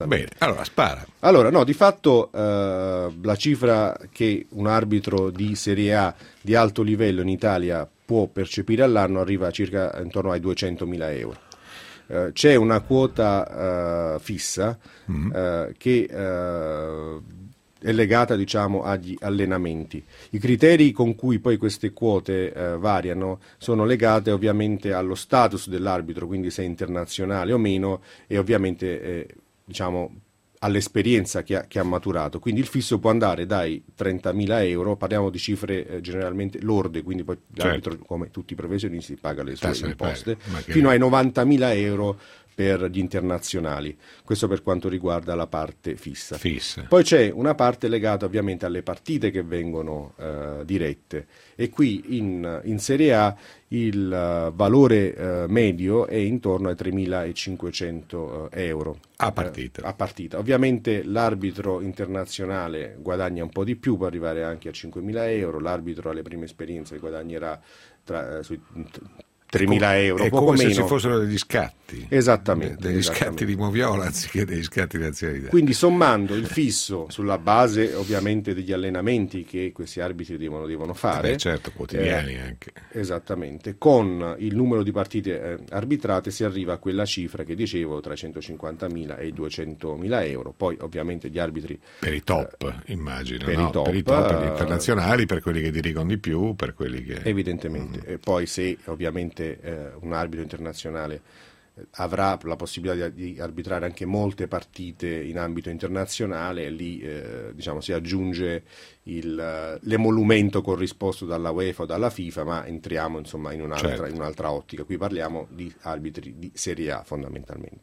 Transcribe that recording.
Bene, allora spara. Allora, no, di fatto la cifra che un arbitro di Serie A di alto livello in Italia può percepire all'anno arriva a circa intorno ai 200.000 euro. C'è una quota fissa che è legata, diciamo, agli allenamenti. I criteri con cui poi queste quote variano sono legate ovviamente allo status dell'arbitro, quindi se è internazionale o meno, e ovviamente diciamo all'esperienza che ha maturato. Quindi il fisso può andare dai 30.000 euro, parliamo di cifre generalmente lorde, quindi poi l'arbitro, come tutti i professionisti, paga le sue imposte, fino ai 90.000 euro per gli internazionali. Questo per quanto riguarda la parte fissa. Poi c'è una parte legata ovviamente alle partite che vengono dirette, e qui in Serie A il valore medio è intorno ai 3.500 euro a partita. A partita. Ovviamente l'arbitro internazionale guadagna un po' di più, può arrivare anche a 5.000 euro, l'arbitro alle prime esperienze guadagnerà sui 3.000 euro, poco come meno. Se ci fossero degli scatti. Esattamente. Degli scatti di Moviola anziché degli scatti di nazionalità. Quindi sommando il fisso sulla base ovviamente degli allenamenti che questi arbitri devono fare. Certo, quotidiani anche. Esattamente. Con il numero di partite arbitrate si arriva a quella cifra che dicevo, tra i 150.000 e i 200.000 euro. Poi ovviamente gli arbitri... Per i top, immagino. Per i top, per gli internazionali, per quelli che dirigono di più, per quelli che... Evidentemente. E poi se ovviamente un arbitro internazionale avrà la possibilità di arbitrare anche molte partite in ambito internazionale, lì diciamo si aggiunge l'emolumento corrisposto dalla UEFA o dalla FIFA, ma entriamo insomma in un'altra ottica. Qui parliamo di arbitri di Serie A fondamentalmente.